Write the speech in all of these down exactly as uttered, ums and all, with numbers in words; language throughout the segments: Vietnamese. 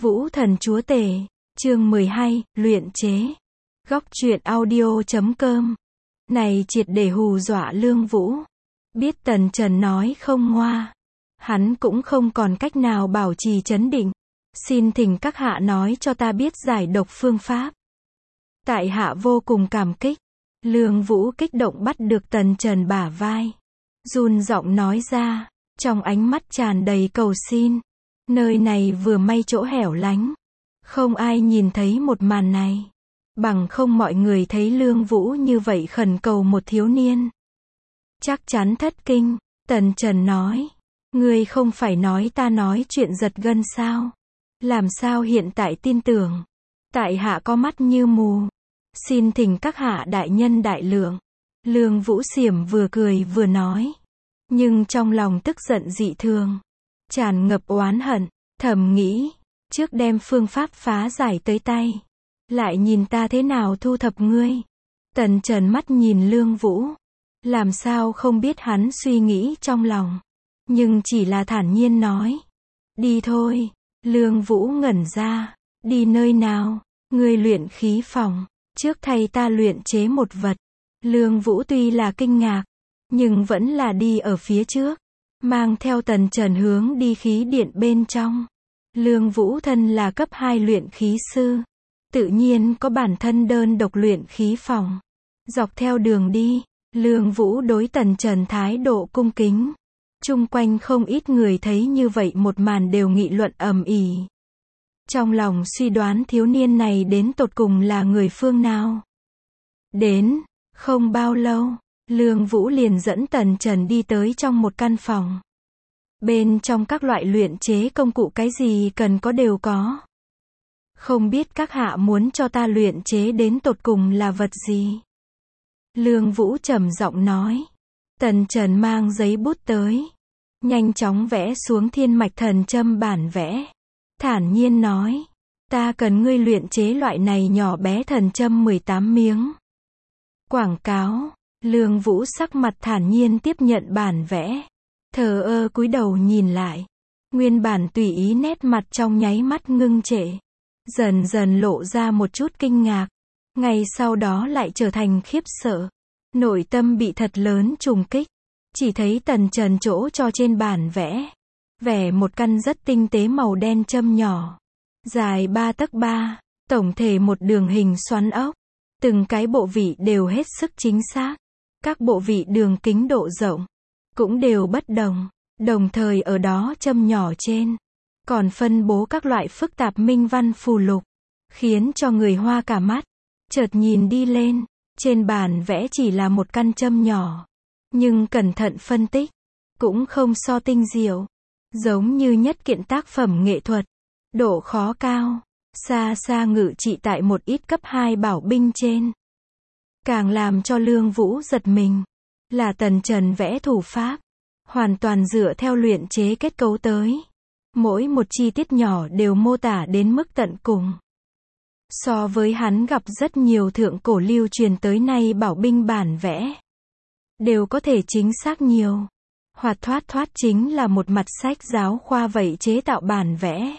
Vũ Thần Chúa Tể, chương mười hai, luyện chế. Góc truyện audio chấm com. Này triệt để hù dọa Lương Vũ. Biết Tần Trần nói không ngoa. Hắn cũng không còn cách nào bảo trì trấn định. Xin thỉnh các hạ nói cho ta biết giải độc phương pháp. Tại hạ vô cùng cảm kích. Lương Vũ kích động bắt được Tần Trần bả vai. Run giọng nói ra, trong ánh mắt tràn đầy cầu xin. Nơi này vừa may chỗ hẻo lánh. Không ai nhìn thấy một màn này. Bằng không mọi người thấy Lương Vũ như vậy khẩn cầu một thiếu niên. Chắc chắn thất kinh. Tần Trần nói. Ngươi không phải nói ta nói chuyện giật gân sao? Làm sao hiện tại tin tưởng? Tại hạ có mắt như mù. Xin thỉnh các hạ đại nhân đại lượng. Lương Vũ Xiểm vừa cười vừa nói. Nhưng trong lòng tức giận dị thường. Tràn ngập oán hận, thầm nghĩ. Trước đem phương pháp phá giải tới tay. Lại nhìn ta thế nào thu thập ngươi. Tần Trần mắt nhìn Lương Vũ. Làm sao không biết hắn suy nghĩ trong lòng. Nhưng chỉ là thản nhiên nói. Đi thôi. Lương Vũ ngẩn ra. Đi nơi nào? Ngươi luyện khí phòng. Trước thay ta luyện chế một vật. Lương Vũ tuy là kinh ngạc. Nhưng vẫn là đi ở phía trước. Mang theo Tần Trần hướng đi khí điện bên trong. Lương Vũ thân là cấp hai luyện khí sư. Tự nhiên có bản thân đơn độc luyện khí phòng. Dọc theo đường đi, Lương Vũ đối Tần Trần thái độ cung kính. Chung quanh không ít người thấy như vậy một màn đều nghị luận ầm ĩ. Trong lòng suy đoán thiếu niên này đến tột cùng là người phương nào. Đến, không bao lâu, Lương Vũ liền dẫn Tần Trần đi tới trong một căn phòng. Bên trong các loại luyện chế công cụ cái gì cần có đều có. Không biết các hạ muốn cho ta luyện chế đến tột cùng là vật gì? Lương Vũ trầm giọng nói. Tần Trần mang giấy bút tới. Nhanh chóng vẽ xuống thiên mạch thần châm bản vẽ. Thản nhiên nói. Ta cần ngươi luyện chế loại này nhỏ bé thần châm mười tám miếng. Quảng cáo. Lương Vũ sắc mặt thản nhiên tiếp nhận bản vẽ. Thờ ơ cúi đầu nhìn lại. Nguyên bản tùy ý nét mặt trong nháy mắt ngưng trệ. Dần dần lộ ra một chút kinh ngạc. Ngay sau đó lại trở thành khiếp sợ. Nội tâm bị thật lớn trùng kích. Chỉ thấy Tần Trần chỗ cho trên bản vẽ. Vẽ một căn rất tinh tế màu đen châm nhỏ. Dài ba tấc ba. Tổng thể một đường hình xoắn ốc. Từng cái bộ vị đều hết sức chính xác. Các bộ vị đường kính độ rộng. Cũng đều bất đồng. Đồng thời ở đó châm nhỏ trên. Còn phân bố các loại phức tạp minh văn phù lục. Khiến cho người hoa cả mắt. Chợt nhìn đi lên. Trên bản vẽ chỉ là một căn châm nhỏ. Nhưng cẩn thận phân tích. Cũng không so tinh diệu. Giống như nhất kiện tác phẩm nghệ thuật. Độ khó cao. Xa xa ngự trị tại một ít cấp hai bảo binh trên. Càng làm cho Lương Vũ giật mình. Là Tần Trần vẽ thủ pháp. Hoàn toàn dựa theo luyện chế kết cấu tới. Mỗi một chi tiết nhỏ đều mô tả đến mức tận cùng. So với hắn gặp rất nhiều thượng cổ lưu truyền tới nay bảo binh bản vẽ. Đều có thể chính xác nhiều. Hoạt thoát thoát chính là một mặt sách giáo khoa vậy chế tạo bản vẽ.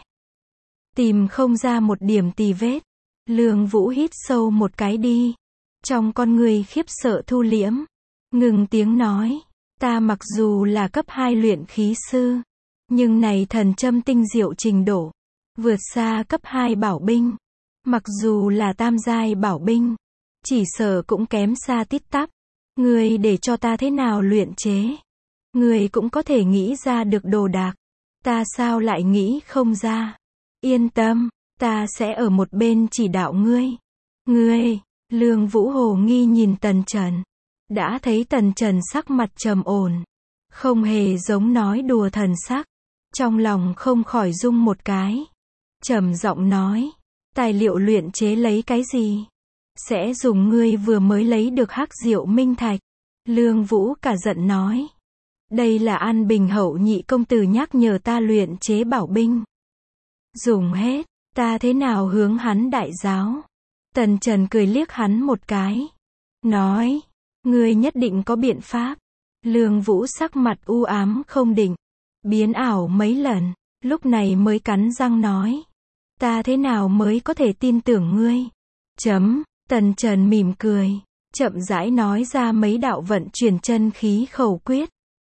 Tìm không ra một điểm tì vết. Lương Vũ hít sâu một cái đi. Trong con người khiếp sợ thu liễm. Ngừng tiếng nói. Ta mặc dù là cấp hai luyện khí sư. Nhưng này thần châm tinh diệu trình độ. Vượt xa cấp hai bảo binh. Mặc dù là tam giai bảo binh. Chỉ sợ cũng kém xa tít tắp. Ngươi để cho ta thế nào luyện chế. Ngươi cũng có thể nghĩ ra được đồ đạc. Ta sao lại nghĩ không ra. Yên tâm. Ta sẽ ở một bên chỉ đạo ngươi. Ngươi. Lương Vũ hồ nghi nhìn Tần Trần. Đã thấy Tần Trần sắc mặt trầm ổn. Không hề giống nói đùa thần sắc. Trong lòng không khỏi rung một cái. Trầm giọng nói. Tài liệu luyện chế lấy cái gì? Sẽ dùng ngươi vừa mới lấy được hắc diệu minh thạch. Lương Vũ cả giận nói. Đây là An Bình hậu nhị công tử nhắc nhở ta luyện chế bảo binh. Dùng hết. Ta thế nào hướng hắn đại giáo? Tần Trần cười liếc hắn một cái. Nói. Ngươi nhất định có biện pháp. Lương Vũ sắc mặt u ám không định. Biến ảo mấy lần. Lúc này mới cắn răng nói. ta thế nào mới có thể tin tưởng ngươi? Chấm, Tần Trần mỉm cười, chậm rãi nói ra mấy đạo vận chuyển chân khí khẩu quyết.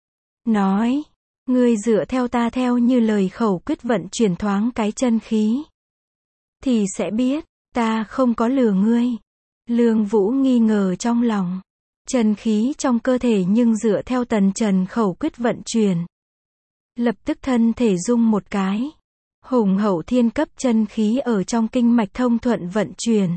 Nói, ngươi dựa theo ta theo như lời khẩu quyết vận chuyển thoáng cái chân khí, thì sẽ biết, ta không có lừa ngươi. Lương Vũ nghi ngờ trong lòng. Chân khí trong cơ thể nhưng dựa theo Tần Trần khẩu quyết vận chuyển. Lập tức thân thể rung một cái. Hùng hậu thiên cấp chân khí ở trong kinh mạch thông thuận vận chuyển.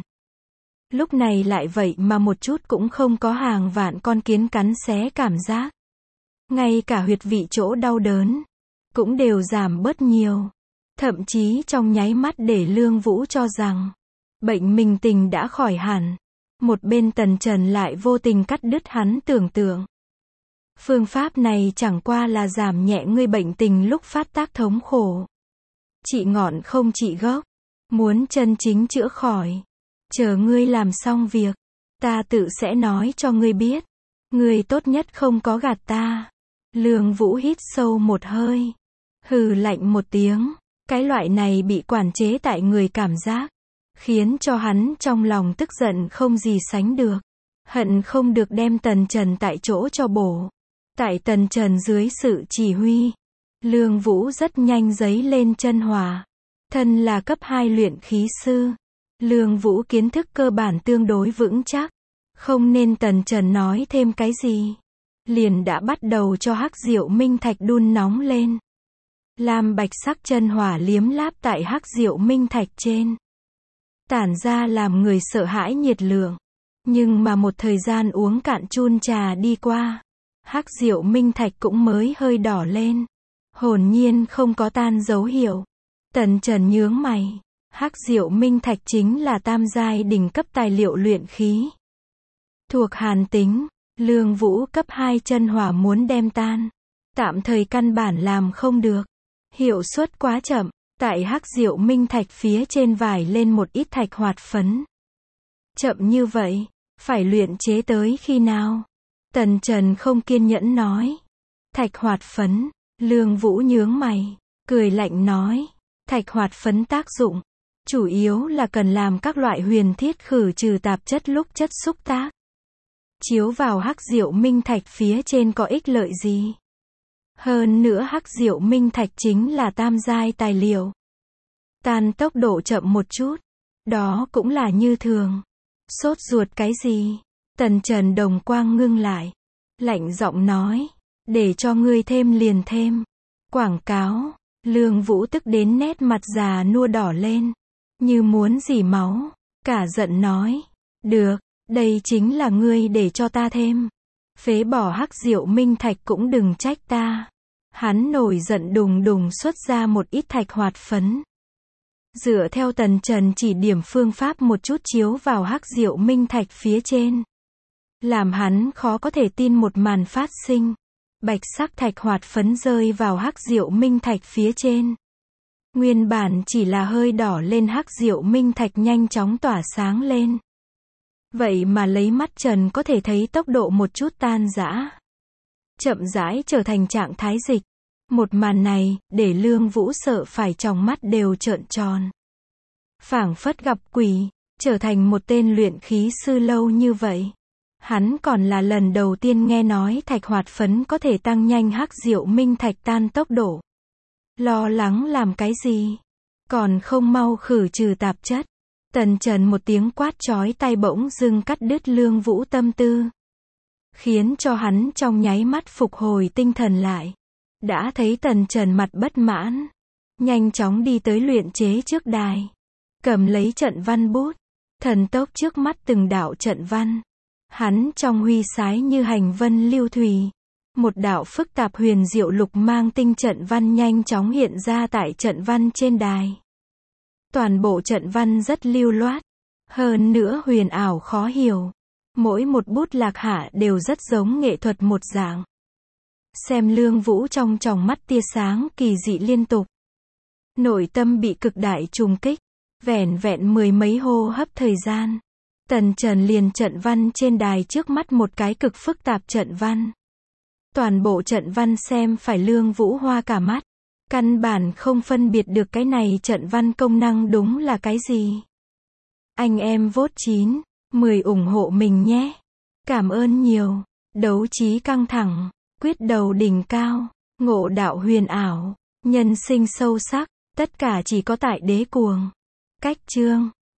Lúc này lại vậy mà một chút cũng không có hàng vạn con kiến cắn xé cảm giác. Ngay cả huyệt vị chỗ đau đớn, cũng đều giảm bớt nhiều. Thậm chí trong nháy mắt để Lương Vũ cho rằng, bệnh mình tình đã khỏi hẳn. Một bên Tần Trần lại vô tình cắt đứt hắn tưởng tượng. Phương pháp này chẳng qua là giảm nhẹ ngươi bệnh tình lúc phát tác thống khổ. Trị ngọn không trị gốc. Muốn chân chính chữa khỏi, chờ ngươi làm xong việc, ta tự sẽ nói cho ngươi biết. Ngươi tốt nhất không có gạt ta. Lương Vũ hít sâu một hơi. Hừ lạnh một tiếng. Cái loại này bị quản chế tại người cảm giác, khiến cho hắn trong lòng tức giận không gì sánh được. Hận không được đem Tần Trần tại chỗ cho bổ. Tại Tần Trần dưới sự chỉ huy, Lương Vũ rất nhanh dấy lên chân hỏa. Thân là cấp hai luyện khí sư, Lương Vũ kiến thức cơ bản tương đối vững chắc. Không nên Tần Trần nói thêm cái gì, liền đã bắt đầu cho hắc diệu minh thạch đun nóng lên. Lam bạch sắc chân hỏa liếm láp tại hắc diệu minh thạch trên, tản ra làm người sợ hãi nhiệt lượng. Nhưng mà một thời gian uống cạn chun trà đi qua, hắc diệu minh thạch cũng mới hơi đỏ lên, hồn nhiên không có tan dấu hiệu. Tần Trần nhướng mày, hắc diệu minh thạch chính là tam giai đỉnh cấp tài liệu luyện khí, thuộc hàn tính. Lương Vũ cấp hai chân hỏa muốn đem tan, tạm thời căn bản làm không được. Hiệu suất quá chậm. Tại hắc diệu minh thạch phía trên vải lên một ít thạch hoạt phấn. Chậm như vậy, phải luyện chế tới khi nào? Tần Trần không kiên nhẫn nói. Thạch hoạt phấn. Lương Vũ nhướng mày, cười lạnh nói. Thạch hoạt phấn tác dụng, chủ yếu là cần làm các loại huyền thiết khử trừ tạp chất lúc chất xúc tác. Chiếu vào hắc diệu minh thạch phía trên có ích lợi gì? Hơn nữa hắc diệu minh thạch chính là tam giai tài liệu. Tan tốc độ chậm một chút, đó cũng là như thường. Sốt ruột cái gì? Tần Trần đồng quang ngưng lại, lạnh giọng nói, để cho ngươi thêm liền thêm. Quảng cáo. Lương Vũ tức đến nét mặt già nua đỏ lên, như muốn rỉ máu, cả giận nói, được, đây chính là ngươi để cho ta thêm. Phế bỏ hắc diệu minh thạch cũng đừng trách ta. Hắn nổi giận đùng đùng xuất ra một ít thạch hoạt phấn. Dựa theo Tần Trần chỉ điểm phương pháp một chút chiếu vào hắc diệu minh thạch phía trên. Làm hắn khó có thể tin một màn phát sinh. Bạch sắc thạch hoạt phấn rơi vào hắc diệu minh thạch phía trên. Nguyên bản chỉ là hơi đỏ lên hắc diệu minh thạch nhanh chóng tỏa sáng lên. Vậy mà lấy mắt Trần có thể thấy tốc độ một chút tan rã. Chậm rãi trở thành trạng thái dịch. Một màn này, để Lương Vũ sợ phải tròng mắt đều trợn tròn. Phảng phất gặp quỷ, trở thành một tên luyện khí sư lâu như vậy. Hắn còn là lần đầu tiên nghe nói thạch hoạt phấn có thể tăng nhanh hắc diệu minh thạch tan tốc độ. Lo lắng làm cái gì? Còn không mau khử trừ tạp chất. Tần Trần một tiếng quát chói tai bỗng dưng cắt đứt Lương Vũ tâm tư. Khiến cho hắn trong nháy mắt phục hồi tinh thần lại. Đã thấy Tần Trần mặt bất mãn. Nhanh chóng đi tới luyện chế trước đài. Cầm lấy trận văn bút. Thần tốc trước mắt từng đạo trận văn. Hắn trong huy sái như hành vân lưu thủy. Một đạo phức tạp huyền diệu lục mang tinh trận văn nhanh chóng hiện ra tại trận văn trên đài. Toàn bộ trận văn rất lưu loát. Hơn nữa huyền ảo khó hiểu. Mỗi một bút lạc hạ đều rất giống nghệ thuật một dạng. Xem Lương Vũ trong tròng mắt tia sáng kỳ dị liên tục. Nội tâm bị cực đại trùng kích. Vẻn vẹn mười mấy hô hấp thời gian. Tần Trần liền trận văn trên đài trước mắt một cái cực phức tạp trận văn. Toàn bộ trận văn xem phải Lương Vũ hoa cả mắt. Căn bản không phân biệt được cái này trận văn công năng đúng là cái gì. Anh em vote chín, mười ủng hộ mình nhé. Cảm ơn nhiều. Đấu trí căng thẳng, quyết đầu đỉnh cao, ngộ đạo huyền ảo, nhân sinh sâu sắc, tất cả chỉ có tại đế cuồng. Cách chương